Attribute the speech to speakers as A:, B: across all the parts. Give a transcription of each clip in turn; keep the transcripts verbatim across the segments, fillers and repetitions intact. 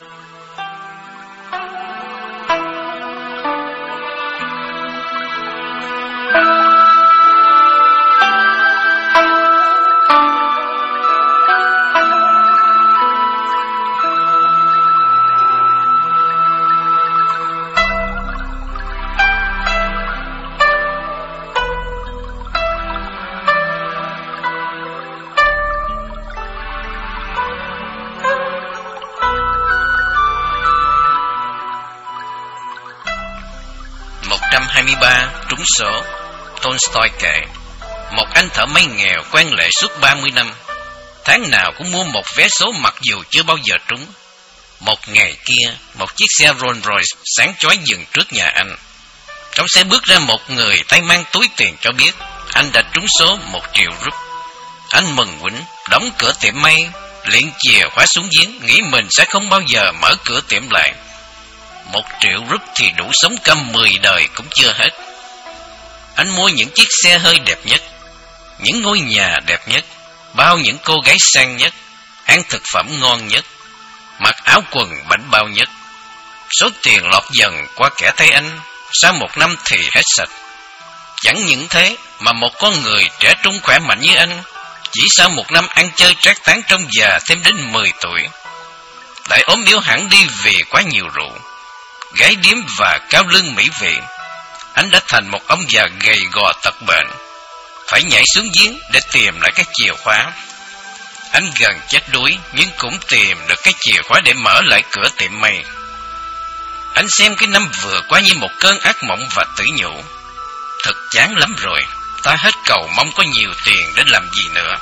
A: hai mươi ba trúng số. Tolstoy kể, một anh thợ may nghèo quen lệ suốt ba mươi năm, tháng nào cũng mua một vé số mặc dù chưa bao giờ trúng. Một ngày kia, một chiếc xe Rolls Royce sáng chói dừng trước nhà anh. Trong xe bước ra một người tay mang túi tiền cho biết anh đã trúng số một triệu rúp. Anh mừng quýnh, đóng cửa tiệm may, liệng chìa khóa xuống giếng, nghĩ mình sẽ không bao giờ mở cửa tiệm lại. Một triệu rúp thì đủ sống câm mười đời cũng chưa hết. Anh mua những chiếc xe hơi đẹp nhất, những ngôi nhà đẹp nhất, bao những cô gái sang nhất, ăn thực phẩm ngon nhất, mặc áo quần bảnh bao nhất. Số tiền lọt dần qua kẻ tay anh, sau một năm thì hết sạch. Chẳng những thế mà một con người trẻ trung khỏe mạnh như anh, chỉ sau một năm ăn chơi trác tán trong già thêm đến mười tuổi, lại ốm yếu hẳn đi vì quá nhiều rượu, gái điếm và cao lương mỹ vị. Anh đã thành một ông già gầy gò tật bệnh, phải nhảy xuống giếng để tìm lại cái chìa khóa. Anh gần chết đuối nhưng cũng tìm được cái chìa khóa để mở lại cửa tiệm may. Anh xem cái năm vừa qua như một cơn ác mộng và tự nhủ, thật chán lắm rồi, ta hết cầu mong có nhiều tiền để làm gì nữa.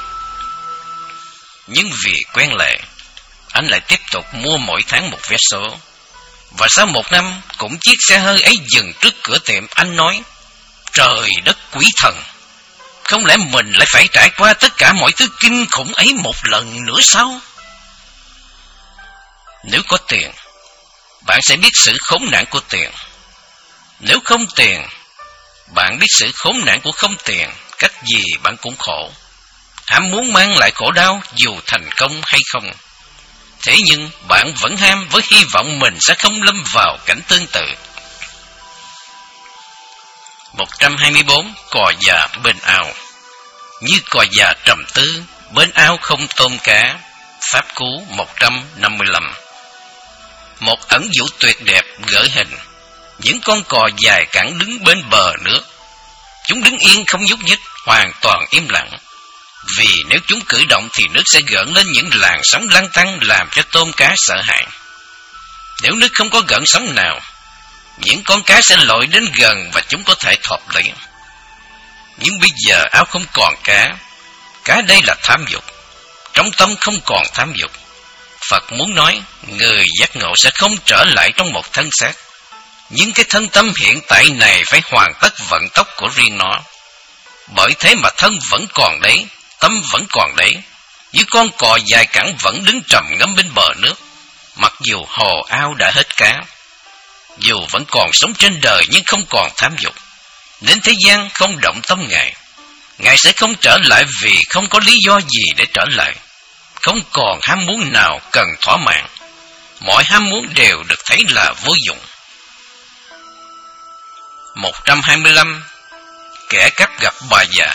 A: Nhưng vì quen lệ, anh lại tiếp tục mua mỗi tháng một vé số. Và sau một năm, cũng chiếc xe hơi ấy dừng trước cửa tiệm, anh nói, trời đất quỷ thần, không lẽ mình lại phải trải qua tất cả mọi thứ kinh khủng ấy một lần nữa sao? Nếu có tiền, bạn sẽ biết sự khốn nạn của tiền. Nếu không tiền, bạn biết sự khốn nạn của không tiền. Cách gì bạn cũng khổ, ham muốn mang lại khổ đau dù thành công hay không. Thế nhưng bạn vẫn ham với hy vọng mình sẽ không lâm vào cảnh tương tự. một trăm hai mươi bốn. Cò già bên ao. Như cò già trầm tư, bên ao không tôm cá. Pháp Cú một trăm năm mươi lăm. Một ẩn dụ tuyệt đẹp gợi hình những con cò dài cẳng đứng bên bờ nước. Chúng đứng yên không nhúc nhích, hoàn toàn im lặng. Vì nếu chúng cử động thì nước sẽ gợn lên những làn sóng lăn tăn làm cho tôm cá sợ hãi. Nếu nước không có gợn sóng nào, những con cá sẽ lội đến gần và chúng có thể thọt lấy. Nhưng bây giờ ao không còn cá. Cá đây là tham dục. Trong tâm không còn tham dục. Phật muốn nói, người giác ngộ sẽ không trở lại trong một thân xác. Nhưng cái thân tâm hiện tại này phải hoàn tất vận tốc của riêng nó. Bởi thế mà thân vẫn còn đấy, tâm vẫn còn đấy. Như con cò dài cẳng vẫn đứng trầm ngâm bên bờ nước, mặc dù hồ ao đã hết cá. Dù vẫn còn sống trên đời nhưng không còn tham dục, đến thế gian không động tâm Ngài. Ngài sẽ không trở lại vì không có lý do gì để trở lại. Không còn ham muốn nào cần thỏa mãn. Mọi ham muốn đều được thấy là vô dụng. một trăm hai mươi lăm. Kẻ cắt gặp bà già.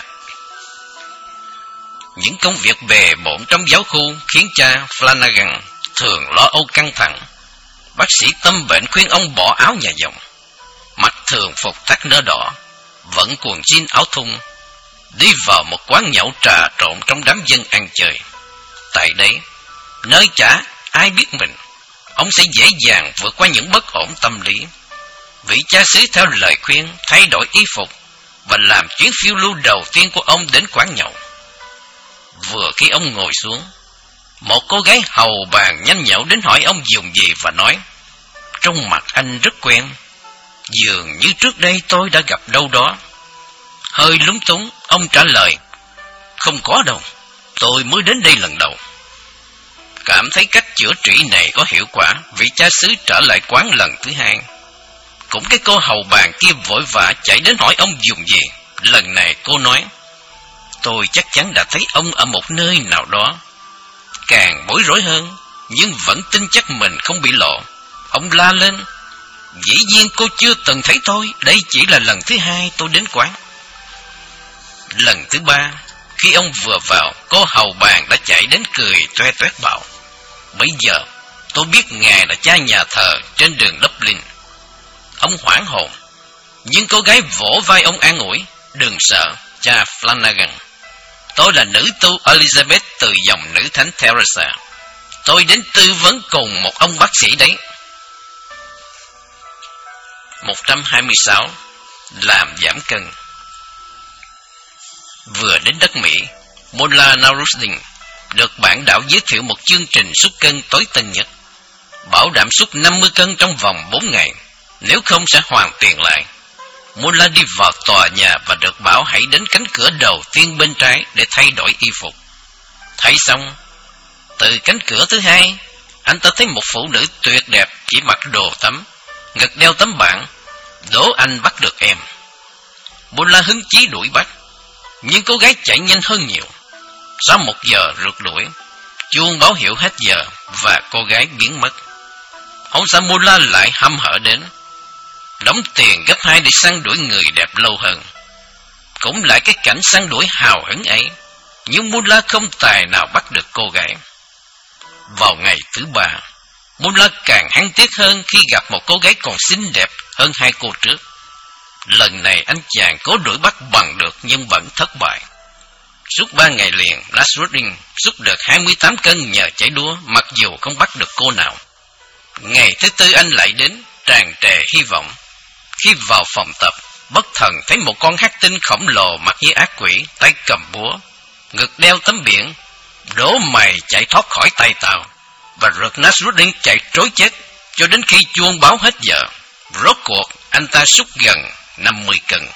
A: Những công việc bề bộn trong giáo khu khiến cha Flanagan thường lo âu căng thẳng. Bác sĩ tâm bệnh khuyên ông bỏ áo nhà dòng, mặc thường phục thắt nơ đỏ, vẫn quần jean áo thun, đi vào một quán nhậu trà trộn trong đám dân ăn chơi. Tại đây, nơi chả ai biết mình, ông sẽ dễ dàng vượt qua những bất ổn tâm lý. Vị cha xứ theo lời khuyên thay đổi y phục và làm chuyến phiêu lưu đầu tiên của ông đến quán nhậu. Vừa khi ông ngồi xuống, một cô gái hầu bàn nhanh nhậu đến hỏi ông dùng gì và nói, trong mặt anh rất quen, dường như trước đây tôi đã gặp đâu đó. Hơi lúng túng, ông trả lời, không có đâu, tôi mới đến đây lần đầu. Cảm thấy cách chữa trị này có hiệu quả, vị cha xứ trở lại quán lần thứ hai. Cũng cái cô hầu bàn kia vội vã chạy đến hỏi ông dùng gì. Lần này cô nói, tôi chắc chắn đã thấy ông ở một nơi nào đó. Càng bối rối hơn, nhưng vẫn tin chắc mình không bị lộ. Ông la lên: "Dĩ nhiên cô chưa từng thấy tôi, đây chỉ là lần thứ hai tôi đến quán." Lần thứ ba, khi ông vừa vào, cô hầu bàn đã chạy đến cười toe toét bảo: "Bây giờ tôi biết ngài là cha nhà thờ trên đường Dublin." Ông hoảng hồn, nhưng cô gái vỗ vai ông an ủi: "Đừng sợ, cha Flanagan. Tôi là nữ tu Elizabeth từ dòng nữ thánh Teresa. Tôi đến tư vấn cùng một ông bác sĩ đấy." một trăm hai mươi sáu. Làm giảm cân. Vừa đến đất Mỹ, Mullah Nasruddin được bản đảo giới thiệu một chương trình sút cân tối tân nhất, bảo đảm sút năm mươi cân trong vòng bốn ngày, nếu không sẽ hoàn tiền lại. Mullah đi vào tòa nhà và được bảo hãy đến cánh cửa đầu tiên bên trái để thay đổi y phục. Thay xong, từ cánh cửa thứ hai, anh ta thấy một phụ nữ tuyệt đẹp chỉ mặc đồ tắm, ngực đeo tấm bảng: "Đố anh bắt được em." Mullah hứng chí đuổi bắt, nhưng cô gái chạy nhanh hơn nhiều. Sau một giờ rượt đuổi, chuông báo hiệu hết giờ và cô gái biến mất. Hôm sau Mullah lại hăm hở đến, đóng tiền gấp hai để săn đuổi người đẹp lâu hơn. Cũng lại cái cảnh săn đuổi hào hứng ấy, nhưng Mullah không tài nào bắt được cô gái. Vào ngày thứ ba, Mullah càng hăng tiếc hơn khi gặp một cô gái còn xinh đẹp hơn hai cô trước. Lần này anh chàng cố đuổi bắt bằng được nhưng vẫn thất bại. Suốt ba ngày liền, Nasruddin sút được hai mươi tám cân nhờ chạy đua, mặc dù không bắt được cô nào. Ngày thứ tư anh lại đến, tràn trề hy vọng. Khi vào phòng tập, bất thần thấy một con hắc tinh khổng lồ mặt như ác quỷ, tay cầm búa, ngực đeo tấm biển: "Đố mày chạy thoát khỏi tay tao." Và rượt Nasruddin chạy trối chết cho đến khi chuông báo hết giờ. Rốt cuộc anh ta sút gần năm mươi cân.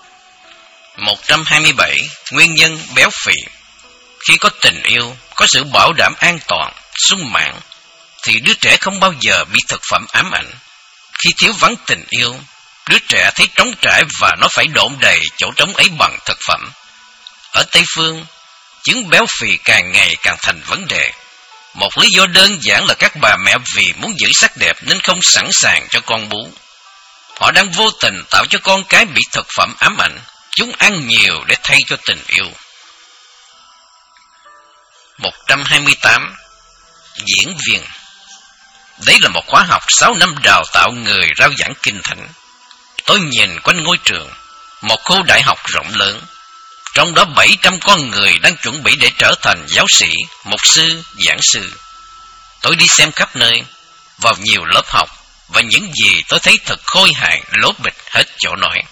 A: một trăm hai mươi bảy. Nguyên nhân béo phì. Khi có tình yêu, có sự bảo đảm an toàn, sung mãn, thì đứa trẻ không bao giờ bị thực phẩm ám ảnh. Khi thiếu vắng tình yêu, đứa trẻ thấy trống trải và nó phải độn đầy chỗ trống ấy bằng thực phẩm. Ở Tây Phương, chứng béo phì càng ngày càng thành vấn đề. Một lý do đơn giản là các bà mẹ vì muốn giữ sắc đẹp nên không sẵn sàng cho con bú. Họ đang vô tình tạo cho con cái bị thực phẩm ám ảnh. Chúng ăn nhiều để thay cho tình yêu. một trăm hai mươi tám. Diễn viên. Đấy là một khóa học sáu năm đào tạo người rao giảng kinh thánh. Tôi nhìn quanh ngôi trường, một khu đại học rộng lớn. Trong đó bảy trăm con người đang chuẩn bị để trở thành giáo sĩ, mục sư, giảng sư. Tôi đi xem khắp nơi, vào nhiều lớp học, và những gì tôi thấy thật khôi hài, lố bịch hết chỗ nói.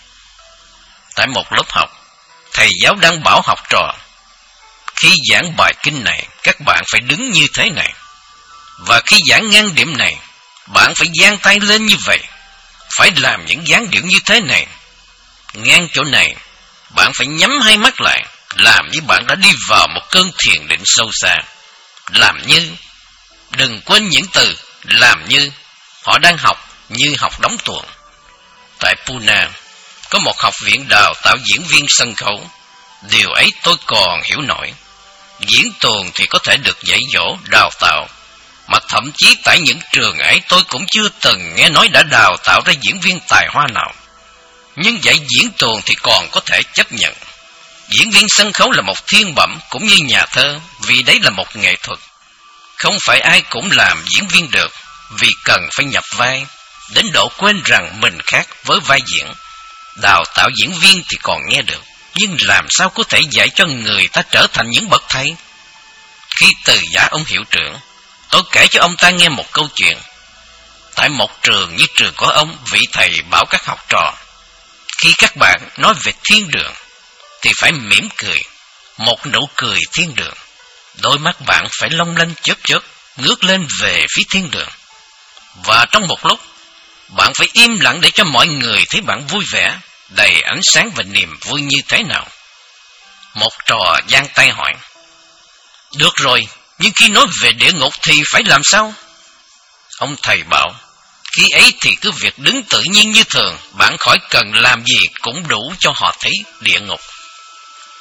A: Tại một lớp học, thầy giáo đang bảo học trò: khi giảng bài kinh này, các bạn phải đứng như thế này. Và khi giảng ngang điểm này, bạn phải giang tay lên như vậy. Phải làm những dáng điệu như thế này. Ngang chỗ này, bạn phải nhắm hai mắt lại, làm như bạn đã đi vào một cơn thiền định sâu xa. Làm như, đừng quên những từ làm như. Họ đang học như học đóng tuồng. Tại Pune, có một học viện đào tạo diễn viên sân khấu. Điều ấy tôi còn hiểu nổi. Diễn tuồng thì có thể được dạy dỗ, đào tạo, mà thậm chí tại những trường ấy tôi cũng chưa từng nghe nói đã đào tạo ra diễn viên tài hoa nào. Nhưng dạy diễn tuồng thì còn có thể chấp nhận. Diễn viên sân khấu là một thiên bẩm cũng như nhà thơ, vì đấy là một nghệ thuật. Không phải ai cũng làm diễn viên được, vì cần phải nhập vai, đến độ quên rằng mình khác với vai diễn. Đào tạo diễn viên thì còn nghe được, nhưng làm sao có thể dạy cho người ta trở thành những bậc thầy? Khi từ giả ông hiệu trưởng, tôi kể cho ông ta nghe một câu chuyện. Tại một trường như trường của ông, vị thầy bảo các học trò: khi các bạn nói về thiên đường, thì phải mỉm cười, một nụ cười thiên đường. Đôi mắt bạn phải long lanh chớp chớp, ngước lên về phía thiên đường. Và trong một lúc, bạn phải im lặng để cho mọi người thấy bạn vui vẻ, đầy ánh sáng và niềm vui như thế nào. Một trò giang tay hỏi: được rồi, nhưng khi nói về địa ngục thì phải làm sao? Ông thầy bảo: khi ấy thì cứ việc đứng tự nhiên như thường, bạn khỏi cần làm gì cũng đủ cho họ thấy địa ngục.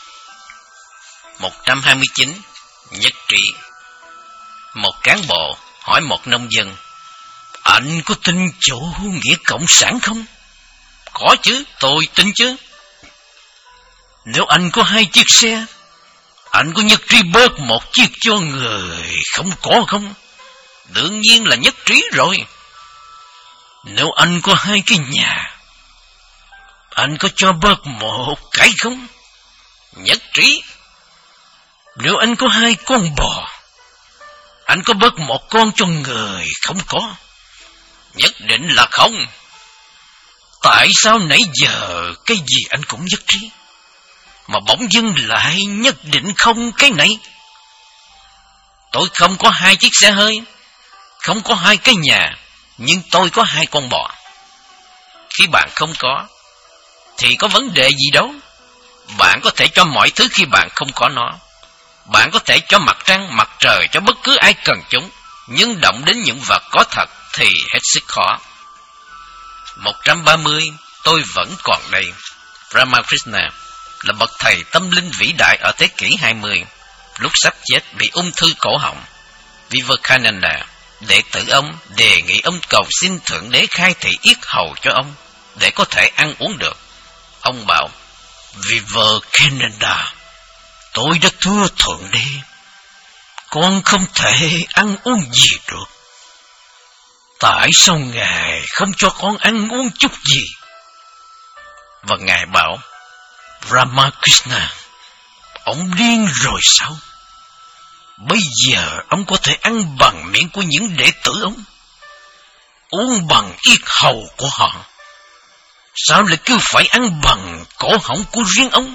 A: một trăm hai mươi chín. Nhất trí. Một cán bộ hỏi một nông dân, anh có tin chủ nghĩa cộng sản không? Có chứ, tôi tin chứ. Nếu anh có hai chiếc xe, anh có nhất trí bớt một chiếc cho người không có không? Đương nhiên là nhất trí rồi. Nếu anh có hai cái nhà, anh có cho bớt một cái không? Nhất trí. Nếu anh có hai con bò, anh có bớt một con cho người không có? Nhất định là không. Tại sao nãy giờ cái gì anh cũng nhất trí, mà bỗng dưng lại nhất định không cái này? Tôi không có hai chiếc xe hơi, không có hai cái nhà, nhưng tôi có hai con bò. Khi bạn không có, thì có vấn đề gì đâu. Bạn có thể cho mọi thứ khi bạn không có nó. Bạn có thể cho mặt trăng, mặt trời, cho bất cứ ai cần chúng, nhưng động đến những vật có thật thì hết sức khó. một trăm ba mươi, tôi vẫn còn đây. Ramakrishna là bậc thầy tâm linh vĩ đại ở thế kỷ hai mươi, lúc sắp chết bị ung thư cổ họng. Vivekananda, đệ tử ông, đề nghị ông cầu xin Thượng Đế khai thị yết hầu cho ông, để có thể ăn uống được. Ông bảo, Vivekananda, tôi đã thưa Thượng Đế, con không thể ăn uống gì được. Tại sao Ngài không cho con ăn uống chút gì? Và Ngài bảo, Ramakrishna, ông điên rồi sao? Bây giờ ông có thể ăn bằng miệng của những đệ tử ông, uống bằng yết hầu của họ. Sao lại cứ phải ăn bằng cổ họng của riêng ông?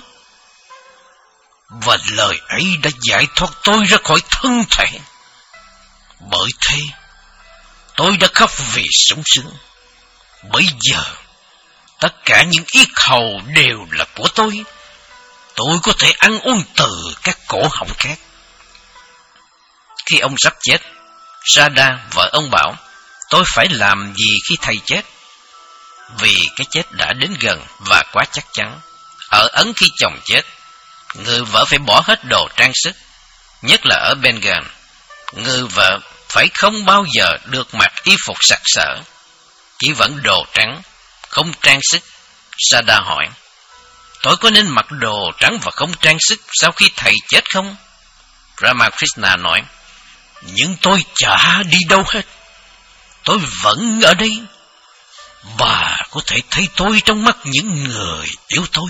A: Và lời ấy đã giải thoát tôi ra khỏi thân thể. Bởi thế, tôi đã khóc vì sung sướng. Bây giờ, tất cả những yết hầu đều là của tôi. Tôi có thể ăn uống từ các cổ họng khác. Khi ông sắp chết, Sada, vợ ông bảo, tôi phải làm gì khi thầy chết? Vì cái chết đã đến gần và quá chắc chắn. Ở Ấn khi chồng chết, người vợ phải bỏ hết đồ trang sức, nhất là ở Bengal. Người vợ phải không bao giờ được mặc y phục sặc sỡ, chỉ vẫn đồ trắng, không trang sức. Sada hỏi, tôi có nên mặc đồ trắng và không trang sức sau khi thầy chết không? Ramakrishna nói, nhưng tôi chả đi đâu hết. Tôi vẫn ở đây. Bà có thể thấy tôi trong mắt những người yêu tôi.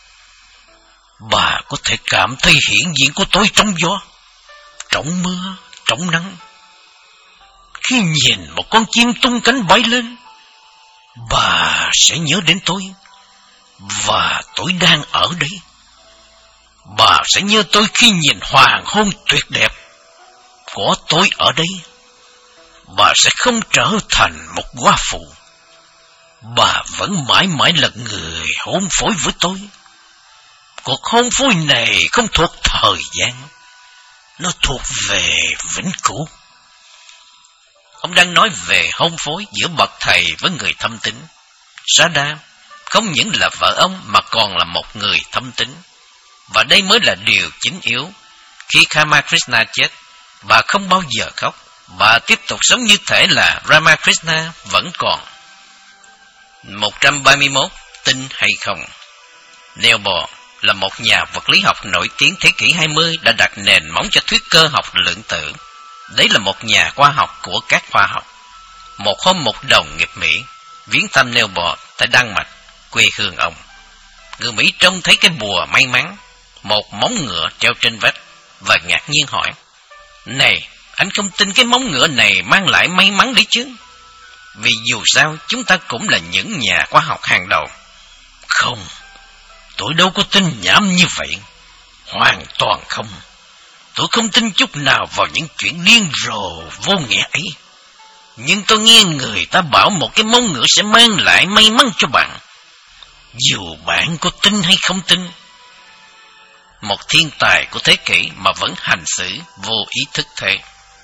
A: Bà có thể cảm thấy hiện diện của tôi trong gió, trong mưa, trong nắng. Khi nhìn một con chim tung cánh bay lên, bà sẽ nhớ đến tôi. Và tôi đang ở đây. Bà sẽ nhớ tôi khi nhìn hoàng hôn tuyệt đẹp. Có tôi ở đây, bà sẽ không trở thành một góa phụ. Bà vẫn mãi mãi là người hôn phối với tôi. Cuộc hôn phối này không thuộc thời gian, nó thuộc về vĩnh cửu. Ông đang nói về hôn phối giữa bậc thầy với người thâm tín. Sada không những là vợ ông mà còn là một người thâm tín. Và đây mới là điều chính yếu. Khi Ramakrishna chết, bà không bao giờ khóc. Bà tiếp tục sống như thể là Ramakrishna vẫn còn. một trăm ba mươi mốt. Tin hay không? Neil Bohr là một nhà vật lý học nổi tiếng thế kỷ hai mươi đã đặt nền móng cho thuyết cơ học lượng tử. Đấy là một nhà khoa học của các khoa học. Một hôm một đồng nghiệp Mỹ viếng thăm Neil Bohr tại Đan Mạch, quê hương ông. Người Mỹ trông thấy cái bùa may mắn, một móng ngựa treo trên vách, và ngạc nhiên hỏi, này, anh không tin cái móng ngựa này mang lại may mắn đấy chứ? Vì dù sao chúng ta cũng là những nhà khoa học hàng đầu. Không, tôi đâu có tin nhảm như vậy. Hoàn toàn không. Tôi không tin chút nào vào những chuyện điên rồ vô nghĩa ấy. Nhưng tôi nghe người ta bảo một cái móng ngựa sẽ mang lại may mắn cho bạn, dù bạn có tin hay không tin. Một thiên tài của thế kỷ mà vẫn hành xử vô ý thức thế.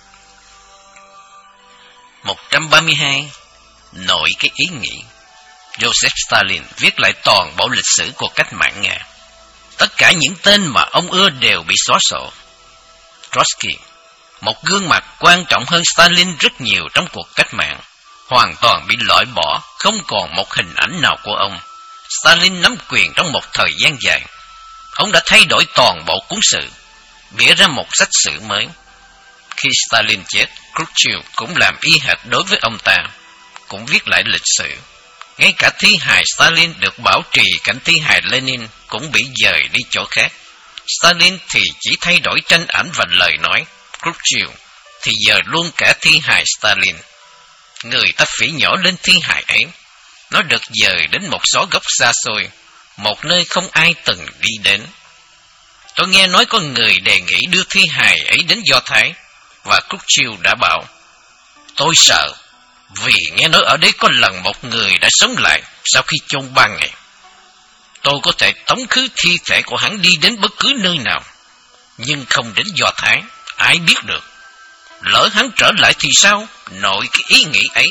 A: một trăm ba mươi hai. Nội cái ý nghĩ. Joseph Stalin viết lại toàn bộ lịch sử của cách mạng Nga. Tất cả những tên mà ông ưa đều bị xóa sổ. Trotsky, Một gương mặt quan trọng hơn Stalin rất nhiều trong cuộc cách mạng, hoàn toàn bị loại bỏ, không còn một hình ảnh nào của ông. Stalin nắm quyền trong một thời gian dài. Ông đã thay đổi toàn bộ cuốn sử, bịa ra một sách sử mới. Khi Stalin chết, Khrushchev cũng làm y hệt đối với ông ta, cũng viết lại lịch sử. Ngay cả thi hài Stalin được bảo trì cạnh thi hài Lenin cũng bị dời đi chỗ khác. Stalin thì chỉ thay đổi tranh ảnh và lời nói. Khrushchev thì giờ luôn cả thi hài Stalin. Người ta phỉ nhổ lên thi hài ấy. Nó được dời đến một xó góc xa xôi, một nơi không ai từng đi đến. Tôi nghe nói có người đề nghị đưa thi hài ấy đến Do Thái, và Khrushchev đã bảo, tôi sợ, vì nghe nói ở đây có lần một người đã sống lại sau khi chôn ba ngày. Tôi có thể tống khứ thi thể của hắn đi đến bất cứ nơi nào, nhưng không đến Do Thái, ai biết được. Lỡ hắn trở lại thì sao, nội cái ý nghĩ ấy.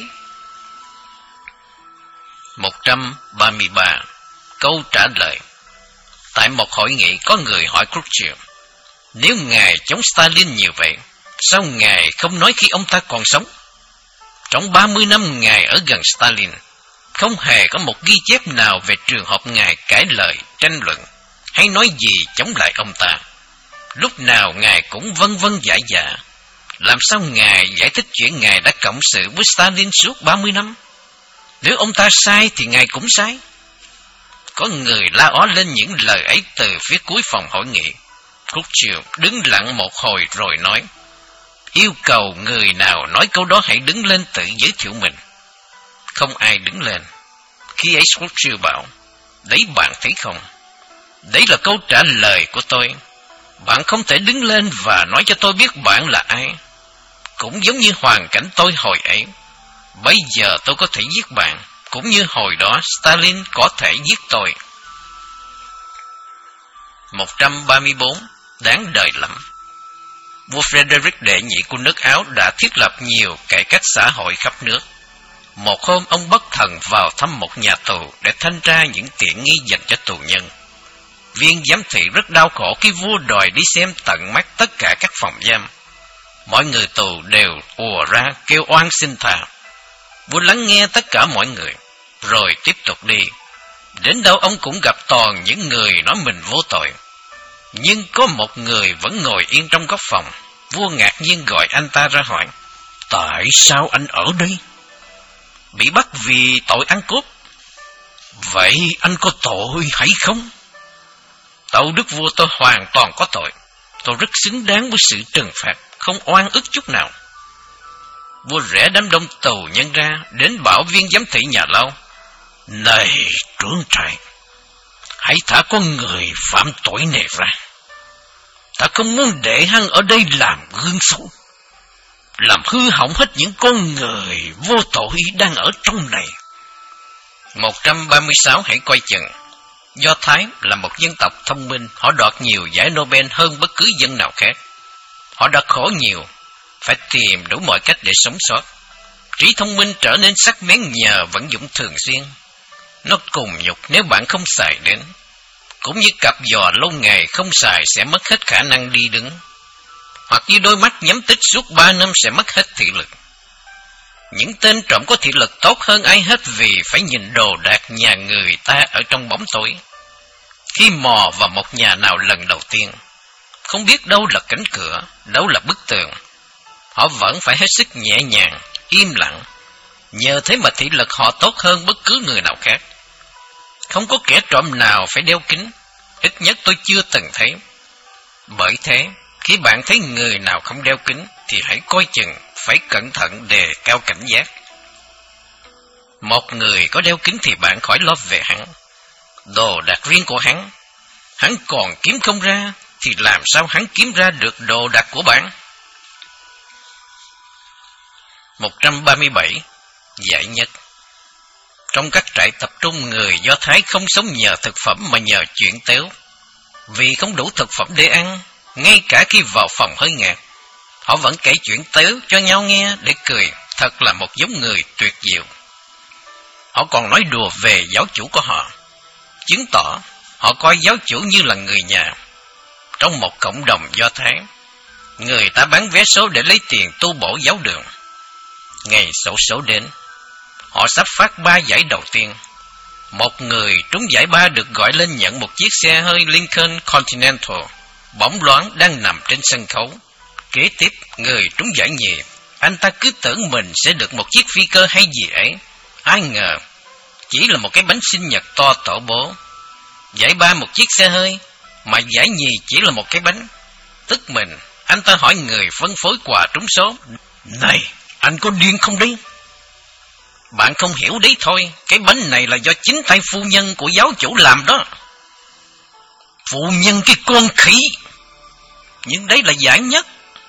A: một trăm ba mươi ba. Câu trả lời. Tại một hội nghị có người hỏi Khrushchev, nếu ngài chống Stalin nhiều vậy, sao ngài không nói khi ông ta còn sống? Trong ba mươi năm ngài ở gần Stalin, không hề có một ghi chép nào về trường hợp ngài cãi lời, tranh luận, hay nói gì chống lại ông ta. Lúc nào ngài cũng vân vân dạ dạ. Làm sao ngài giải thích chuyện ngài đã cộng sự với Stalin suốt ba mươi năm? Nếu ông ta sai thì ngài cũng sai. Có người la ó lên những lời ấy từ phía cuối phòng hội nghị. Khrushchev đứng lặng một hồi rồi nói, yêu cầu người nào nói câu đó hãy đứng lên tự giới thiệu mình. Không ai đứng lên. Khi ấy Khrushchev bảo, đấy bạn thấy không? Đấy là câu trả lời của tôi. Bạn không thể đứng lên và nói cho tôi biết bạn là ai. Cũng giống như hoàn cảnh tôi hồi ấy. Bây giờ tôi có thể giết bạn, cũng như hồi đó Stalin có thể giết tôi. một trăm ba mươi bốn. Đáng đời lắm. Vua Frederick đệ nhị của nước Áo đã thiết lập nhiều cải cách xã hội khắp nước. Một hôm ông bất thần vào thăm một nhà tù để thanh tra những tiện nghi dành cho tù nhân. Viên giám thị rất đau khổ khi vua đòi đi xem tận mắt tất cả các phòng giam. Mọi người tù đều ùa ra kêu oan xin tha. Vua lắng nghe tất cả mọi người, rồi tiếp tục đi. Đến đâu ông cũng gặp toàn những người nói mình vô tội. Nhưng có một người vẫn ngồi yên trong góc phòng. Vua ngạc nhiên gọi anh ta ra hỏi, tại sao anh ở đây? Bị bắt vì tội ăn cướp. Vậy anh có tội hay không? Tâu đức vua, tôi hoàn toàn có tội. Tôi rất xứng đáng với sự trừng phạt, không oan ức chút nào. Vua rẽ đám đông tù nhân ra, đến bảo viên giám thị nhà lao, này trưởng trại, hãy thả con người phạm tội này ra. Ta không muốn để hắn ở đây làm gương xấu, làm hư hỏng hết những con người vô tội đang ở trong này. một trăm ba mươi sáu. Hãy coi chừng. Do Thái là một dân tộc thông minh, họ đoạt nhiều giải Nobel hơn bất cứ dân nào khác. Họ đã khổ nhiều, phải tìm đủ mọi cách để sống sót. Trí thông minh trở nên sắc bén nhờ vận dụng thường xuyên. Nó cùng nhục nếu bạn không xài đến. Cũng như cặp giò lâu ngày không xài sẽ mất hết khả năng đi đứng. Hoặc như đôi mắt nhắm tít suốt ba năm sẽ mất hết thị lực. Những tên trộm có thị lực tốt hơn ai hết vì phải nhìn đồ đạc nhà người ta ở trong bóng tối. Khi mò vào một nhà nào lần đầu tiên, không biết đâu là cánh cửa, đâu là bức tường, họ vẫn phải hết sức nhẹ nhàng, im lặng. Nhờ thế mà thị lực họ tốt hơn bất cứ người nào khác. Không có kẻ trộm nào phải đeo kính, ít nhất tôi chưa từng thấy. Bởi thế, khi bạn thấy người nào không đeo kính thì hãy coi chừng, phải cẩn thận đề cao cảnh giác. Một người có đeo kính thì bạn khỏi lo về hắn. Đồ đạc riêng của hắn, hắn còn kiếm không ra thì làm sao hắn kiếm ra được đồ đạc của bạn? một trăm ba mươi bảy. Giải nhất. Trong các trại tập trung, người Do Thái không sống nhờ thực phẩm mà nhờ chuyện tếu. Vì không đủ thực phẩm để ăn, ngay cả khi vào phòng hơi ngạt, họ vẫn kể chuyện tếu cho nhau nghe để cười. Thật là một giống người tuyệt diệu. Họ còn nói đùa về giáo chủ của họ, chứng tỏ họ coi giáo chủ như là người nhà. Trong một cộng đồng Do Thái, người ta bán vé số để lấy tiền tu bổ giáo đường. Ngày xổ số đến, họ sắp phát ba giải đầu tiên. Một người trúng giải ba được gọi lên nhận một chiếc xe hơi Lincoln Continental bóng loáng đang nằm trên sân khấu. Kế tiếp, người trúng giải nhì, anh ta cứ tưởng mình sẽ được một chiếc phi cơ hay gì ấy. Ai ngờ, chỉ là một cái bánh sinh nhật to tổ bố. Giải ba một chiếc xe hơi, mà giải nhì chỉ là một cái bánh. Tức mình, anh ta hỏi người phân phối quà trúng số: "Này, anh có điên không đấy?" "Bạn không hiểu đấy thôi, cái bánh này là do chính tay phu nhân của giáo chủ làm đó." "Phu nhân cái con khỉ!" "Nhưng đấy là giải nhất."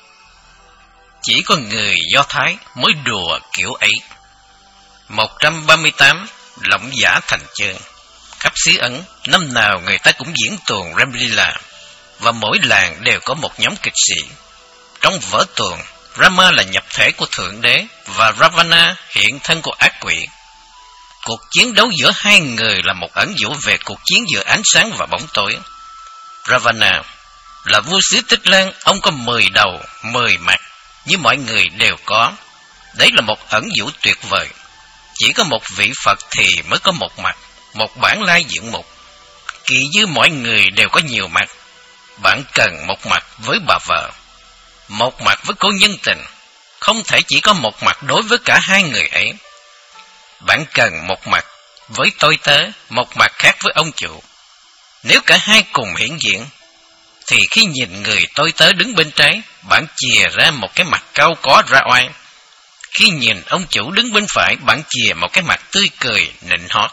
A: Chỉ có người Do Thái mới đùa kiểu ấy. một trăm ba mươi tám Lộng giả thành chương. Khắp xứ Ấn, năm nào người ta cũng diễn tuồng Ramlila, và mỗi làng đều có một nhóm kịch sĩ. Trong vở tuồng, Rama là nhập thể của Thượng Đế và Ravana hiện thân của ác quỷ. Cuộc chiến đấu giữa hai người là một ẩn dụ về cuộc chiến giữa ánh sáng và bóng tối. Ravana là vua xứ Tích Lan, ông có mười đầu, mười mặt, như mọi người đều có. Đấy là một ẩn dụ tuyệt vời. Chỉ có một vị Phật thì mới có một mặt, một bản lai diện mục. Kỳ như mọi người đều có nhiều mặt. Bạn cần một mặt với bà vợ, một mặt với cô nhân tình, không thể chỉ có một mặt đối với cả hai người ấy. Bạn cần một mặt với tôi tớ, một mặt khác với ông chủ. Nếu cả hai cùng hiện diện, thì khi nhìn người tôi tớ đứng bên trái, bạn chìa ra một cái mặt cau có ra oai. Khi nhìn ông chủ đứng bên phải, bạn chìa một cái mặt tươi cười, nịnh hót.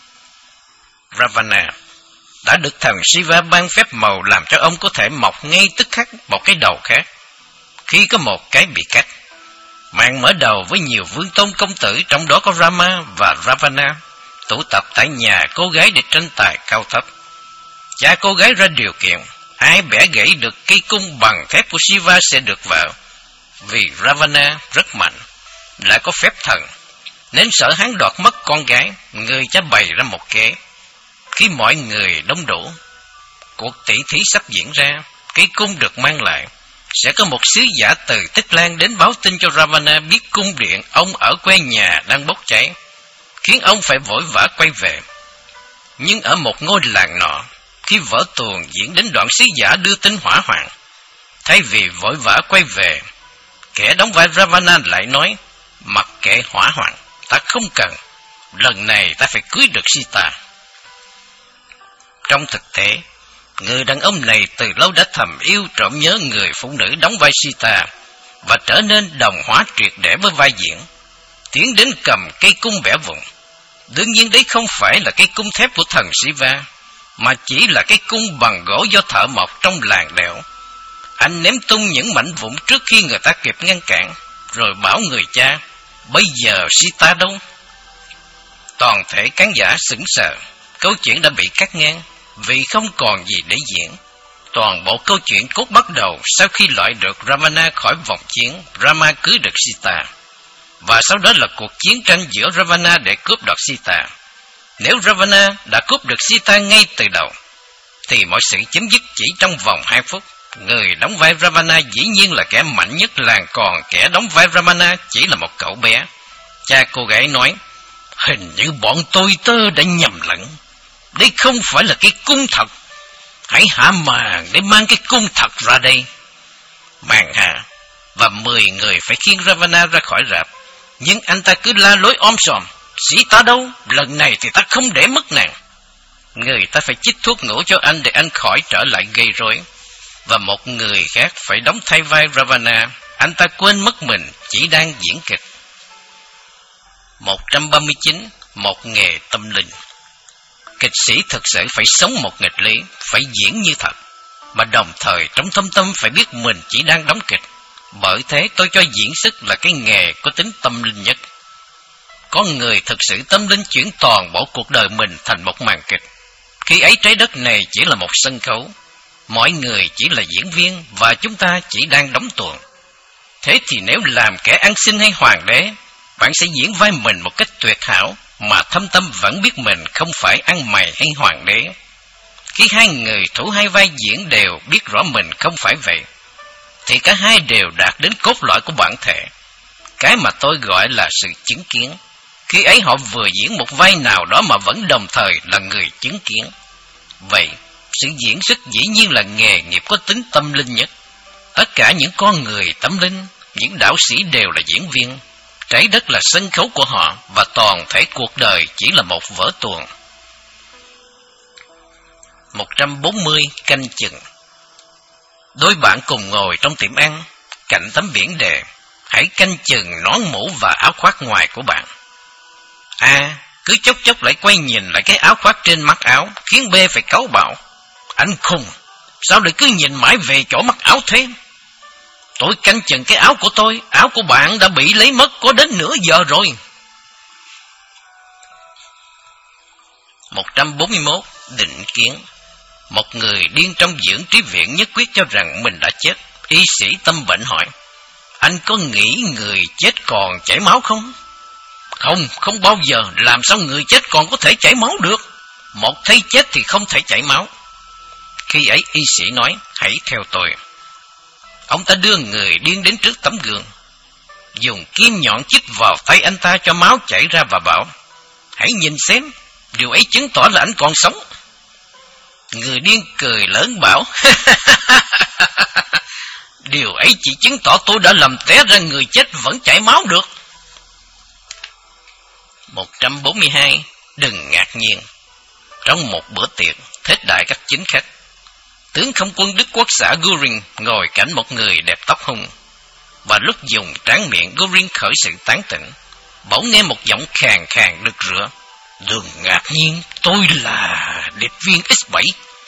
A: Ravana đã được thần Shiva ban phép màu làm cho ông có thể mọc ngay tức khắc một cái đầu khác. Khi có một cái bị cắt, màn mở đầu với nhiều vương tôn công tử, trong đó có Rama và Ravana, tụ tập tại nhà cô gái để tranh tài cao thấp. Cha cô gái ra điều kiện, ai bẻ gãy được cây cung bằng thép của Shiva sẽ được vợ. Vì Ravana rất mạnh, lại có phép thần, nên sợ hắn đoạt mất con gái, người cha bày ra một kế. Khi mọi người đông đủ, cuộc tỷ thí sắp diễn ra, cây cung được mang lại. Sẽ có một sứ giả từ Tích Lan đến báo tin cho Ravana biết cung điện ông ở quê nhà đang bốc cháy, khiến ông phải vội vã quay về. Nhưng ở một ngôi làng nọ, khi vở tuồng diễn đến đoạn sứ giả đưa tin hỏa hoạn, thay vì vội vã quay về, kẻ đóng vai Ravana lại nói: "Mặc kệ hỏa hoạn, ta không cần, lần này ta phải cưới được Sita." Trong thực tế, người đàn ông này từ lâu đã thầm yêu trộm nhớ người phụ nữ đóng vai Sita và trở nên đồng hóa triệt để với vai diễn, tiến đến cầm cây cung bẻ vụn. Đương nhiên đấy không phải là cây cung thép của thần Shiva, mà chỉ là cái cung bằng gỗ do thợ mộc trong làng đẽo. Anh ném tung những mảnh vụn trước khi người ta kịp ngăn cản, rồi bảo người cha: "Bây giờ Sita đâu?" Toàn thể khán giả sững sờ. Câu chuyện đã bị cắt ngang vì không còn gì để diễn. Toàn bộ câu chuyện cốt bắt đầu sau khi loại được Ravana khỏi vòng chiến. Rama cưới được Sita, và sau đó là cuộc chiến tranh giữa Ravana để cướp đoạt Sita. Nếu Ravana đã cướp được Sita ngay từ đầu, thì mọi sự chấm dứt chỉ trong vòng hai phút. Người đóng vai Ravana dĩ nhiên là kẻ mạnh nhất làng, còn kẻ đóng vai Ravana chỉ là một cậu bé. Cha cô gái nói: "Hình như bọn tôi tớ đã nhầm lẫn. Đây không phải là cái cung thật. Hãy hạ màn để mang cái cung thật ra đây." Màn hạ, và mười người phải khiêng Ravana ra khỏi rạp. Nhưng anh ta cứ la lối om sòm: "Sita đâu? Lần này thì ta không để mất nàng." Người ta phải chích thuốc ngủ cho anh để anh khỏi trở lại gây rối. Và một người khác phải đóng thay vai Ravana. Anh ta quên mất mình chỉ đang diễn kịch. một trăm ba mươi chín Một nghề tâm linh. Kịch sĩ thực sự phải sống một nghịch lý, phải diễn như thật, mà đồng thời trong thâm tâm phải biết mình chỉ đang đóng kịch. Bởi thế tôi cho diễn xuất là cái nghề có tính tâm linh nhất. Có người thực sự tâm linh chuyển toàn bộ cuộc đời mình thành một màn kịch. Khi ấy trái đất này chỉ là một sân khấu, mọi người chỉ là diễn viên và chúng ta chỉ đang đóng tuồng. Thế thì nếu làm kẻ ăn xin hay hoàng đế, bạn sẽ diễn vai mình một cách tuyệt hảo, mà thâm tâm vẫn biết mình không phải ăn mày hay hoàng đế. Khi hai người thủ hai vai diễn đều biết rõ mình không phải vậy, thì cả hai đều đạt đến cốt lõi của bản thể, cái mà tôi gọi là sự chứng kiến. Khi ấy họ vừa diễn một vai nào đó mà vẫn đồng thời là người chứng kiến. Vậy, sự diễn xuất dĩ nhiên là nghề nghiệp có tính tâm linh nhất. Tất cả những con người tâm linh, những đạo sĩ đều là diễn viên. Trái đất là sân khấu của họ, và toàn thể cuộc đời chỉ là một vở tuồng. một trăm bốn mươi canh chừng. Đôi bạn cùng ngồi trong tiệm ăn, cạnh tấm biển đề: hãy canh chừng nón mũ và áo khoác ngoài của bạn. A cứ chốc chốc lại quay nhìn lại cái áo khoác trên mắt áo, khiến B phải cáu bạo: anh khùng, sao lại cứ nhìn mãi về chỗ mắt áo thế? Tôi canh chừng cái áo của tôi, áo của bạn đã bị lấy mất có đến nửa giờ rồi. một trăm bốn mươi mốt định kiến. Một người điên trong dưỡng trí viện nhất quyết cho rằng mình đã chết. Y sĩ tâm bệnh hỏi: anh có nghĩ người chết còn chảy máu không? Không, không bao giờ. Làm sao người chết còn có thể chảy máu được? Một thấy chết thì không thể chảy máu. Khi ấy y sĩ nói: hãy theo tôi. Ông ta đưa người điên đến trước tấm gương, dùng kim nhọn chích vào tay anh ta cho máu chảy ra và bảo: hãy nhìn xem, điều ấy chứng tỏ là anh còn sống. Người điên cười lớn bảo: điều ấy chỉ chứng tỏ tôi đã làm té ra người chết vẫn chảy máu được. một trăm bốn mươi hai đừng ngạc nhiên. Trong một bữa tiệc thết đại các chính khách, tướng không quân Đức Quốc xã Göring ngồi cạnh một người đẹp tóc hung, và lúc dùng tráng miệng Göring khởi sự tán tỉnh, bỗng nghe một giọng khàn khàn rực rỡ: đừng ngạc nhiên, tôi là điệp viên ích bảy.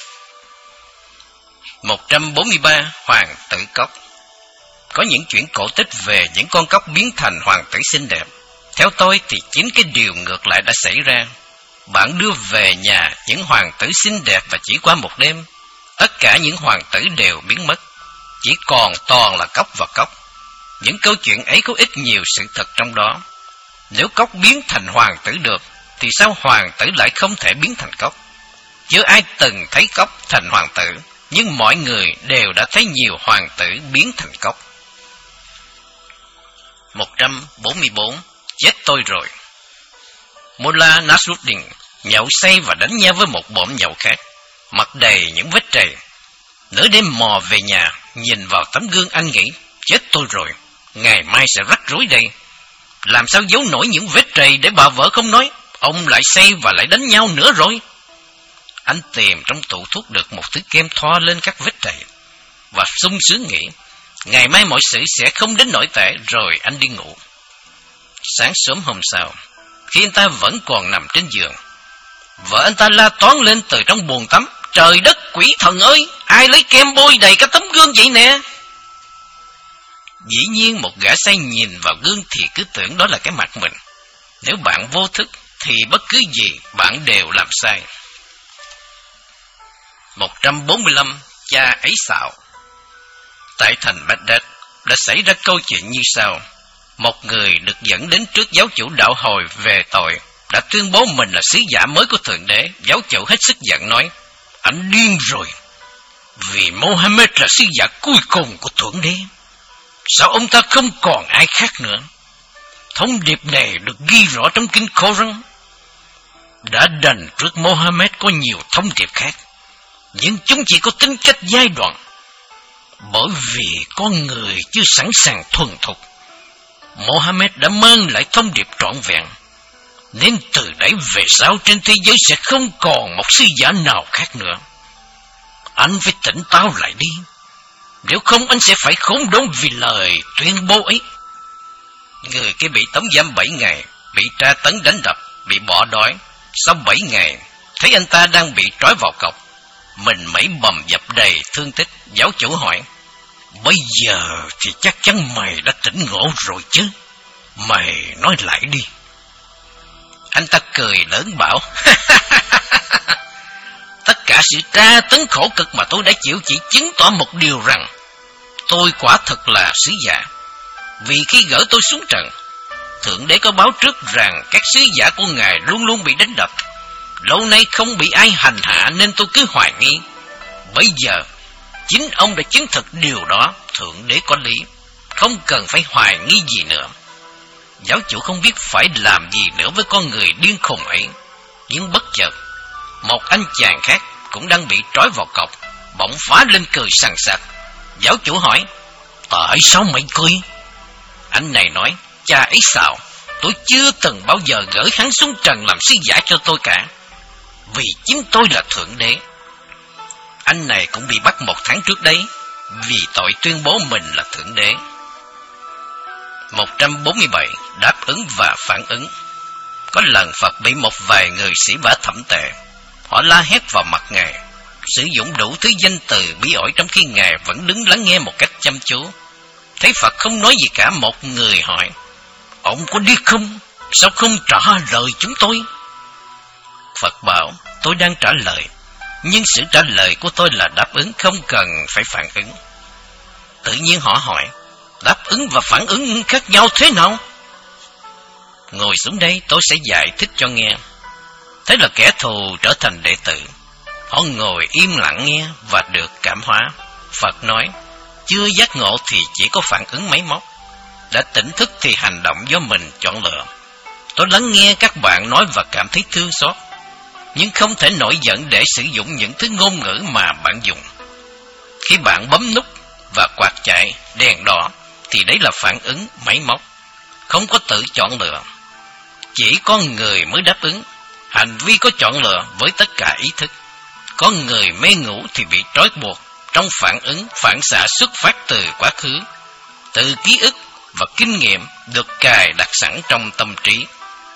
A: một trăm bốn mươi ba hoàng tử cóc. Có những chuyện cổ tích về những con cóc biến thành hoàng tử xinh đẹp. Theo tôi thì chính cái điều ngược lại đã xảy ra. Bạn đưa về nhà những hoàng tử xinh đẹp và chỉ qua một đêm, tất cả những hoàng tử đều biến mất, chỉ còn toàn là cóc và cóc. Những câu chuyện ấy có ít nhiều sự thật trong đó. Nếu cóc biến thành hoàng tử được, thì sao hoàng tử lại không thể biến thành cóc? Chưa ai từng thấy cóc thành hoàng tử, nhưng mọi người đều đã thấy nhiều hoàng tử biến thành cóc. một trăm bốn mươi bốn chết tôi rồi. Mullah Nasruddin nhậu say và đánh nhau với một bọn nhậu khác, mặt đầy những vết trầy. Nửa đêm mò về nhà, nhìn vào tấm gương anh nghĩ: chết tôi rồi, ngày mai sẽ rắc rối đây. Làm sao giấu nổi những vết trầy để bà vợ không nói ông lại say và lại đánh nhau nữa rồi? Anh tìm trong tủ thuốc được một thứ kem thoa lên các vết trầy, và sung sướng nghĩ ngày mai mọi sự sẽ không đến nỗi tệ. Rồi anh đi ngủ. Sáng sớm hôm sau, khi anh ta vẫn còn nằm trên giường, vợ anh ta la toáng lên từ trong buồng tắm: trời đất quỷ thần ơi, ai lấy kem bôi đầy cả tấm gương vậy nè? Dĩ nhiên một gã say nhìn vào gương thì cứ tưởng đó là cái mặt mình. Nếu bạn vô thức thì bất cứ gì bạn đều làm sai. một trăm bốn mươi lăm cha ấy xạo. Tại thành Baghdad đã xảy ra câu chuyện như sau. Một người được dẫn đến trước giáo chủ đạo hồi về tội, đã tuyên bố mình là sứ giả mới của Thượng Đế. Giáo chủ hết sức giận nói: anh điên rồi, vì Mohammed là sứ giả cuối cùng của Thượng Đế. Sao ông ta không còn ai khác nữa? Thông điệp này được ghi rõ trong kinh Koran. Đã đành trước Mohammed có nhiều thông điệp khác, nhưng chúng chỉ có tính cách giai đoạn. Bởi vì con người chưa sẵn sàng thuần thục, Mohammed đã mang lại thông điệp trọn vẹn. Nên từ đấy về sau trên thế giới sẽ không còn một sứ giả nào khác nữa. Anh phải tỉnh táo lại đi, nếu không anh sẽ phải khốn đốn vì lời tuyên bố ấy. Người kia bị tống giam bảy ngày, bị tra tấn đánh đập, bị bỏ đói. Sau bảy ngày, thấy anh ta đang bị trói vào cọc, mình mẩy bầm dập đầy thương tích. Giáo chủ hỏi: bây giờ thì chắc chắn mày đã tỉnh ngộ rồi chứ, mày nói lại đi. Anh ta cười lớn bảo: tất cả sự tra tấn khổ cực mà tôi đã chịu chỉ chứng tỏ một điều rằng tôi quả thật là sứ giả. Vì khi gỡ tôi xuống trần, Thượng Đế có báo trước rằng các sứ giả của Ngài luôn luôn bị đánh đập. Lâu nay không bị ai hành hạ nên tôi cứ hoài nghi. Bây giờ chính ông đã chứng thực điều đó. Thượng đế có lý, không cần phải hoài nghi gì nữa. Giáo chủ không biết phải làm gì nữa với con người điên khùng ấy. Nhưng bất chợt, một anh chàng khác cũng đang bị trói vào cọc, bỗng phá lên cười sằng sặc. Giáo chủ hỏi, tại sao mày cười? Anh này nói, cha ấy sao, tôi chưa từng bao giờ gửi hắn xuống trần làm sứ giả cho tôi cả, vì chính tôi là Thượng đế. Anh này cũng bị bắt một tháng trước đấy, vì tội tuyên bố mình là Thượng đế. một trăm bốn mươi bảy. Đáp ứng và phản ứng. Có lần Phật bị một vài người sĩ vả thậm tệ. Họ la hét vào mặt Ngài, sử dụng đủ thứ danh từ bí ổi, trong khi Ngài vẫn đứng lắng nghe một cách chăm chú. Thấy Phật không nói gì cả, một người hỏi, ông có điếc không? Sao không trả lời chúng tôi? Phật bảo, tôi đang trả lời, nhưng sự trả lời của tôi là đáp ứng, không cần phải phản ứng. Tự nhiên họ hỏi, đáp ứng và phản ứng khác nhau thế nào? Ngồi xuống đây, tôi sẽ giải thích cho nghe. Thế là kẻ thù trở thành đệ tử. Họ ngồi im lặng nghe và được cảm hóa. Phật nói, chưa giác ngộ thì chỉ có phản ứng máy móc, đã tỉnh thức thì hành động do mình chọn lựa. Tôi lắng nghe các bạn nói và cảm thấy thương xót, nhưng không thể nổi giận để sử dụng những thứ ngôn ngữ mà bạn dùng. Khi bạn bấm nút và quạt chạy đèn đỏ thì đấy là phản ứng máy móc, không có tự chọn lựa. Chỉ có người mới đáp ứng. Hành vi có chọn lựa với tất cả ý thức. Có người mê ngủ thì bị trói buộc trong phản ứng phản xạ xuất phát từ quá khứ, từ ký ức và kinh nghiệm được cài đặt sẵn trong tâm trí.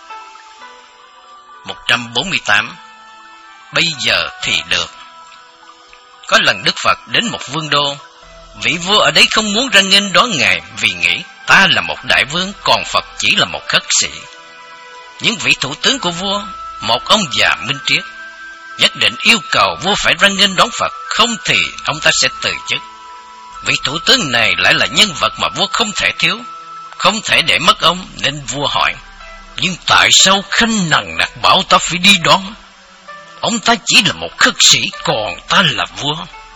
A: một trăm bốn mươi tám. Bây giờ thì được. Có lần Đức Phật đến một vương đô. Vị vua ở đấy không muốn ra nghênh đón Ngài, vì nghĩ ta là một đại vương, còn Phật chỉ là một khất sĩ. Nhưng vị thủ tướng của vua, một ông già minh triết, nhất định yêu cầu vua phải ra nghênh đón Phật, không thì ông ta sẽ từ chức. Vị thủ tướng này lại là nhân vật mà vua không thể thiếu, không thể để mất ông, nên vua hỏi, nhưng tại sao khanh nằng nặc bảo ta phải đi đón? Ông ta chỉ là một khất sĩ, còn ta là vua.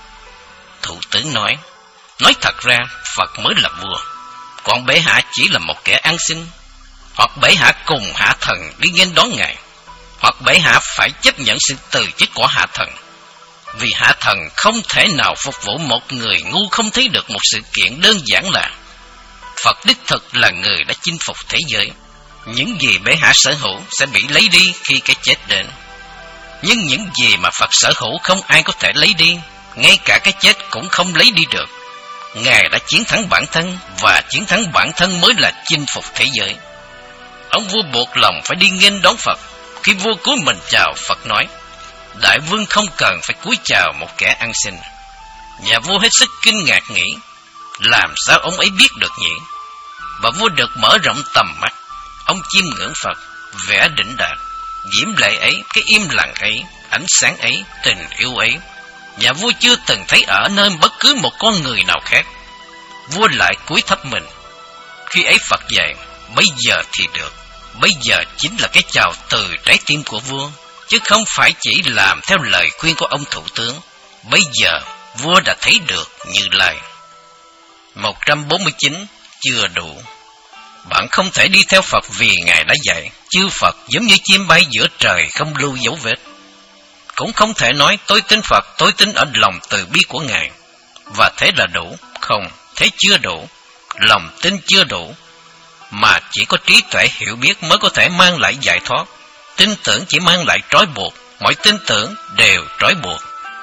A: Thủ tướng nói, nói thật ra Phật mới là vua, còn bệ hạ chỉ là một kẻ ăn xin. Hoặc bệ hạ cùng hạ thần đi nghênh đón Ngài, hoặc bệ hạ phải chấp nhận sự từ chức của hạ thần, vì hạ thần không thể nào phục vụ một người ngu không thấy được một sự kiện đơn giản là Phật đích thực là người đã chinh phục thế giới. Những gì bệ hạ sở hữu sẽ bị lấy đi khi cái chết đến, nhưng những gì mà Phật sở hữu không ai có thể lấy đi, ngay cả cái chết cũng không lấy đi được. Ngài đã chiến thắng bản thân, và chiến thắng bản thân mới là chinh phục thế giới. Ông vua buộc lòng phải đi nghênh đón Phật. Khi vua cúi mình chào, Phật nói, đại vương không cần phải cúi chào một kẻ ăn xin. Nhà vua hết sức kinh ngạc nghĩ, làm sao ông ấy biết được nhỉ? Và vua được mở rộng tầm mắt. Ông chiêm ngưỡng Phật, vẻ đỉnh đạt, diễm lệ ấy, cái im lặng ấy, ánh sáng ấy, tình yêu ấy. Nhà vua chưa từng thấy ở nơi bất cứ một con người nào khác. Vua lại cúi thấp mình. Khi ấy Phật dạy, bây giờ thì được. Bây giờ chính là cái chào từ trái tim của vua, chứ không phải chỉ làm theo lời khuyên của ông thủ tướng. Bây giờ vua đã thấy được Như Lai. một trăm bốn mươi chín. Chưa đủ. Bạn không thể đi theo Phật vì Ngài đã dạy. Chư Phật giống như chim bay giữa trời, không lưu dấu vết. Cũng không thể nói tôi tin Phật, tôi tin ở lòng từ bi của Ngài, và thế là đủ. Không, thế chưa đủ. Lòng tin chưa đủ, mà chỉ có trí tuệ hiểu biết mới có thể mang lại giải thoát. Tin tưởng chỉ mang lại trói buộc, mọi tin tưởng đều trói buộc.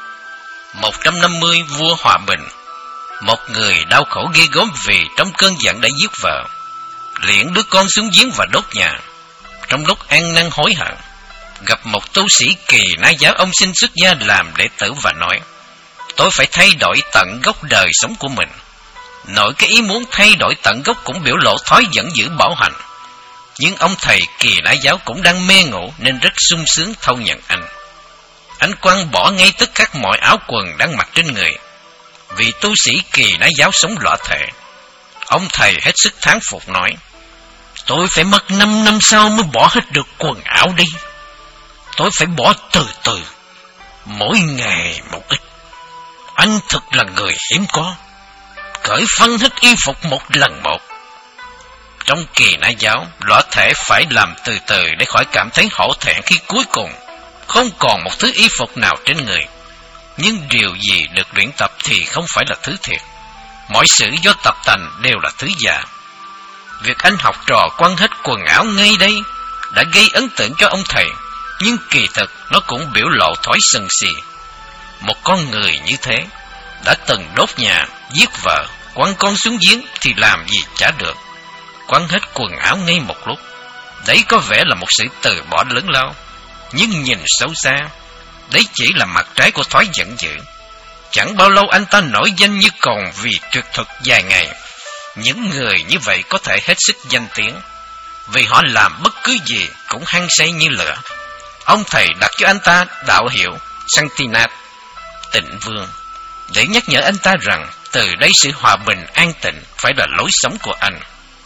A: một trăm năm mươi. Vua Hòa Bình. Một người đau khổ ghê gớm vì trong cơn giận đã giết vợ, liễn đứa con xuống giếng và đốt nhà. Trong lúc ăn năn hối hận, gặp một tu sĩ Kỳ Na giáo. Ông xin xuất gia làm đệ tử và nói, tôi phải thay đổi tận gốc đời sống của mình. Nội cái ý muốn thay đổi tận gốc cũng biểu lộ thói giận dữ bảo hành. Nhưng ông thầy Kỳ Na giáo cũng đang mê ngủ nên rất sung sướng thâu nhận anh. Anh quăng bỏ ngay tức khắc mọi áo quần đang mặc trên người, vì tu sĩ Kỳ Na giáo sống lõa thể. Ông thầy hết sức thán phục nói, tôi phải mất năm năm sau mới bỏ hết được quần áo đi. Tôi phải bỏ từ từ, mỗi ngày một ít. Anh thật là người hiếm có. Cởi phân hết y phục một lần một. Trong kỳ nã giáo, lõa thể phải làm từ từ để khỏi cảm thấy hổ thẹn khi cuối cùng không còn một thứ y phục nào trên người. Nhưng điều gì được luyện tập thì không phải là thứ thiệt. Mọi sự do tập tành đều là thứ giả. Việc anh học trò quăng hết quần áo ngay đây đã gây ấn tượng cho ông thầy, nhưng kỳ thực nó cũng biểu lộ thói sân si. Một con người như thế đã từng đốt nhà, giết vợ, quăng con xuống giếng thì làm gì chả được. Quăng hết quần áo ngay một lúc, đấy có vẻ là một sự từ bỏ lớn lao, nhưng nhìn sâu xa, đấy chỉ là mặt trái của thói giận dữ. Chẳng bao lâu anh ta nổi danh như cồn vì tuyệt thuật dài ngày. Những người như vậy có thể hết sức danh tiếng, vì họ làm bất cứ gì cũng hăng say như lửa. Ông thầy đặt cho anh ta đạo hiệu Santinat, Tịnh Vương, để nhắc nhở anh ta rằng từ đây sự hòa bình an tịnh phải là lối sống của anh.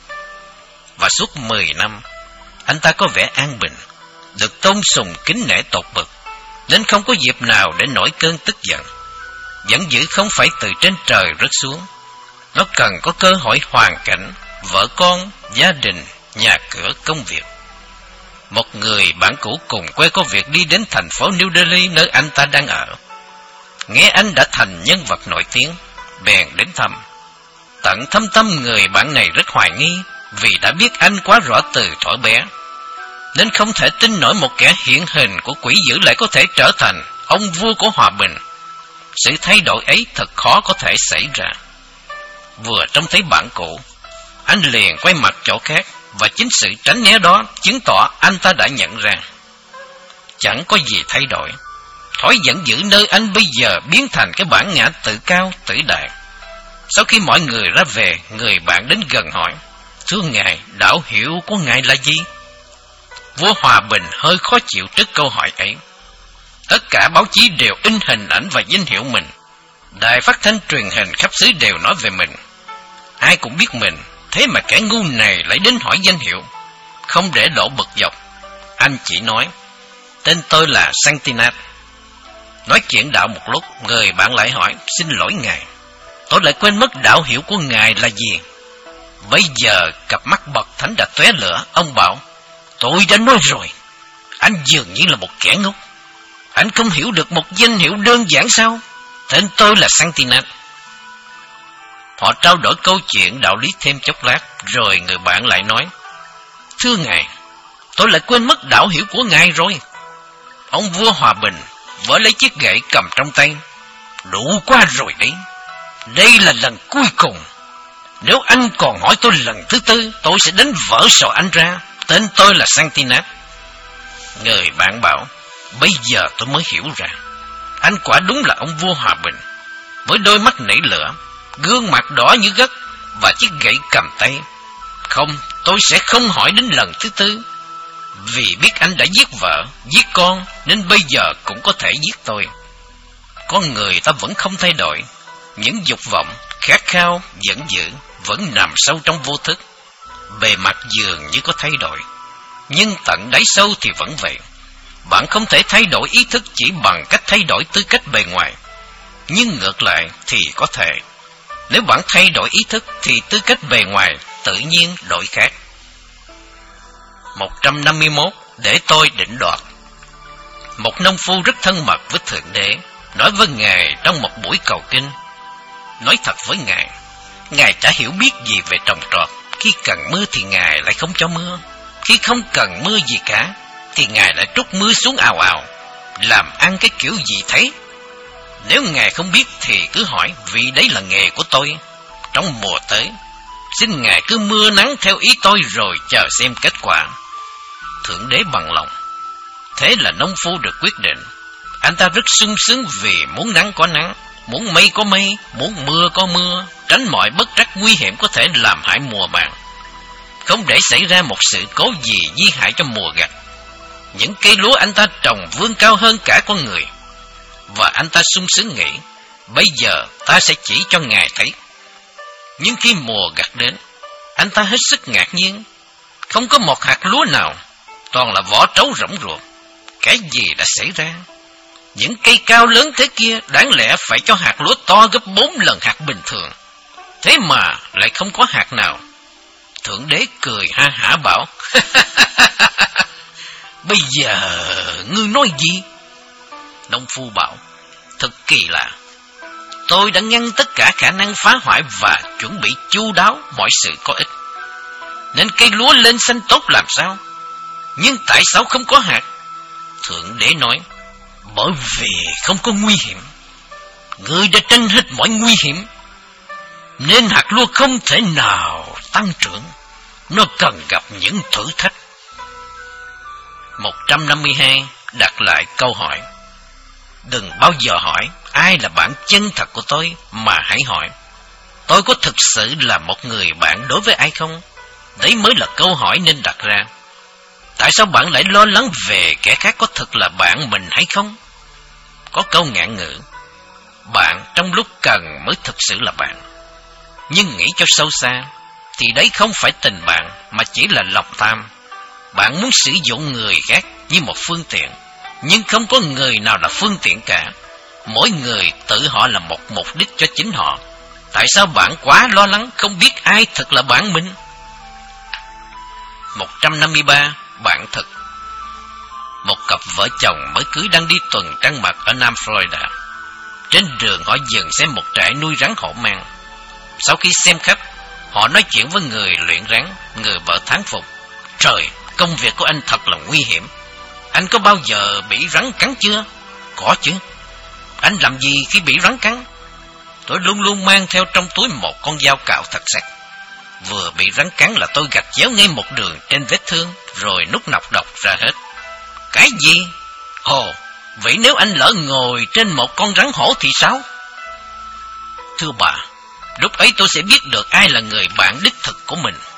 A: Và suốt mười năm, anh ta có vẻ an bình, được tôn sùng kính nể tột bậc, nên không có dịp nào để nổi cơn tức giận. Giận dữ không phải từ trên trời rớt xuống, nó cần có cơ hội hoàn cảnh, vợ con, gia đình, nhà cửa, công việc. Một người bạn cũ cùng quê có việc đi đến thành phố New Delhi nơi anh ta đang ở. Nghe anh đã thành nhân vật nổi tiếng, bèn đến thăm. Tận thâm tâm người bạn này rất hoài nghi, vì đã biết anh quá rõ từ thuở bé, nên không thể tin nổi một kẻ hiện hình của quỷ dữ lại có thể trở thành ông vua của hòa bình. Sự thay đổi ấy thật khó có thể xảy ra. Vừa trông thấy bạn cũ, anh liền quay mặt chỗ khác, và chính sự tránh né đó chứng tỏ anh ta đã nhận ra chẳng có gì thay đổi. Thói giận dữ nơi anh bây giờ biến thành cái bản ngã tự cao tự đại. Sau khi mọi người ra về, người bạn đến gần hỏi: "Thưa ngài, đạo hiệu của ngài là gì?" Vua Hòa Bình hơi khó chịu trước câu hỏi ấy. Tất cả báo chí đều in hình ảnh và danh hiệu mình. Đài phát thanh truyền hình khắp xứ đều nói về mình. Ai cũng biết mình, thế mà kẻ ngu này lại đến hỏi danh hiệu. Không để đổ bực dọc, anh chỉ nói: "Tên tôi là Santinat." Nói chuyện đạo một lúc, người bạn lại hỏi: "Xin lỗi ngài, tôi lại quên mất đạo hiệu của ngài là gì?" Bây giờ cặp mắt bậc thánh đã tóe lửa. Ông bảo: "Tôi đã nói rồi, anh dường như là một kẻ ngốc. Anh không hiểu được một danh hiệu đơn giản sao? Tên tôi là Santinat." Họ trao đổi câu chuyện đạo lý thêm chốc lát, rồi người bạn lại nói: "Thưa ngài, tôi lại quên mất đạo hiệu của ngài rồi." Ông vua Hòa Bình vỡ lấy chiếc gậy cầm trong tay: "Đủ quá rồi đấy. Đây là lần cuối cùng. Nếu anh còn hỏi tôi lần thứ tư, tôi sẽ đánh vỡ sọ anh ra. Tên tôi là Santinat." Người bạn bảo: "Bây giờ tôi mới hiểu ra, anh quả đúng là ông vua Hòa Bình, với đôi mắt nảy lửa, gương mặt đỏ như gấc và chiếc gậy cầm tay. Không, tôi sẽ không hỏi đến lần thứ tư, vì biết anh đã giết vợ, giết con, nên bây giờ cũng có thể giết tôi." Con người ta vẫn không thay đổi. Những dục vọng, khát khao, giận dữ vẫn nằm sâu trong vô thức. Bề mặt dường như có thay đổi, nhưng tận đáy sâu thì vẫn vậy. Bạn không thể thay đổi ý thức chỉ bằng cách thay đổi tư cách bề ngoài, nhưng ngược lại thì có thể. Nếu bạn thay đổi ý thức thì tư cách bề ngoài tự nhiên đổi khác. một trăm năm mươi mốt. Để tôi định đoạt. Một nông phu rất thân mật với Thượng Đế nói với Ngài trong một buổi cầu kinh: "Nói thật với Ngài, Ngài chả hiểu biết gì về trồng trọt. Khi cần mưa thì Ngài lại không cho mưa, khi không cần mưa gì cả thì Ngài lại trút mưa xuống ào ào. Làm ăn cái kiểu gì thế? Nếu Ngài không biết thì cứ hỏi, vì đấy là nghề của tôi. Trong mùa tới, xin Ngài cứ mưa nắng theo ý tôi rồi chờ xem kết quả." Thượng Đế bằng lòng. Thế là nông phu được quyết định. Anh ta rất sung sướng vì muốn nắng có nắng, muốn mây có mây, muốn mưa có mưa, tránh mọi bất trắc nguy hiểm có thể làm hại mùa màng, không để xảy ra một sự cố gì di hại cho mùa gặt. Những cây lúa anh ta trồng vươn cao hơn cả con người, và anh ta sung sướng nghĩ: bây giờ ta sẽ chỉ cho Ngài thấy. Nhưng khi mùa gặt đến, anh ta hết sức ngạc nhiên. Không có một hạt lúa nào, toàn là vỏ trấu rỗng ruột. Cái gì đã xảy ra? Những cây cao lớn thế kia đáng lẽ phải cho hạt lúa to gấp bốn lần hạt bình thường. Thế mà lại không có hạt nào. Thượng đế cười ha hả bảo, bây giờ ngươi nói gì? Nông phu bảo, thật kỳ lạ. Tôi đã ngăn tất cả khả năng phá hoại và chuẩn bị chu đáo mọi sự có ích, nên cây lúa lên xanh tốt làm sao? Nhưng tại sao không có hạt? Thượng đế nói, bởi vì không có nguy hiểm. Ngươi đã tránh hết mọi nguy hiểm, nên hạt lúa không thể nào tăng trưởng. Nó cần gặp những thử thách. một trăm năm mươi hai đặt lại câu hỏi. Đừng bao giờ hỏi ai là bạn chân thật của tôi, mà hãy hỏi tôi có thực sự là một người bạn đối với ai không? Đấy mới là câu hỏi nên đặt ra. Tại sao bạn lại lo lắng về kẻ khác có thực là bạn mình hay không? Có câu ngạn ngữ, bạn trong lúc cần mới thực sự là bạn. Nhưng nghĩ cho sâu xa thì đấy không phải tình bạn, mà chỉ là lòng tham. Bạn muốn sử dụng người khác như một phương tiện, nhưng không có người nào là phương tiện cả. Mỗi người tự họ là một mục đích cho chính họ. Tại sao bạn quá lo lắng không biết ai thật là bạn mình? một trăm năm mươi ba. Bạn thực. Một cặp vợ chồng mới cưới đang đi tuần trăng mật ở Nam Florida. Trên đường họ dừng xem một trại nuôi rắn hổ mang. Sau khi xem khách, họ nói chuyện với người luyện rắn. Người vợ thán phục, trời, công việc của anh thật là nguy hiểm. Anh có bao giờ bị rắn cắn chưa? Có chứ. Anh làm gì khi bị rắn cắn? Tôi luôn luôn mang theo trong túi một con dao cạo thật sắc. Vừa bị rắn cắn là tôi gạch chéo ngay một đường trên vết thương, rồi nút nọc độc ra hết. Cái gì? Ồ, vậy nếu anh lỡ ngồi trên một con rắn hổ thì sao? Thưa bà, lúc ấy tôi sẽ biết được ai là người bạn đích thực của mình.